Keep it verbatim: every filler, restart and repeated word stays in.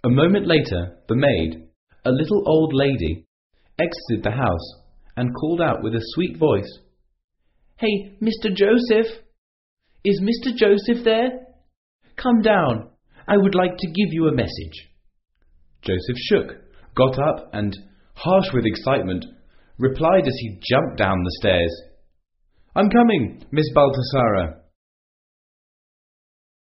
A moment later, the maid, a little old lady, exited the house and called out with a sweet voice, "Hey, Mister Joseph! Is Mister Joseph there? Come down. I would like to give you a message." Joseph shook, got up, and, harsh with excitement, replied as he jumped down the stairs, "I'm coming, Miss Baltasara."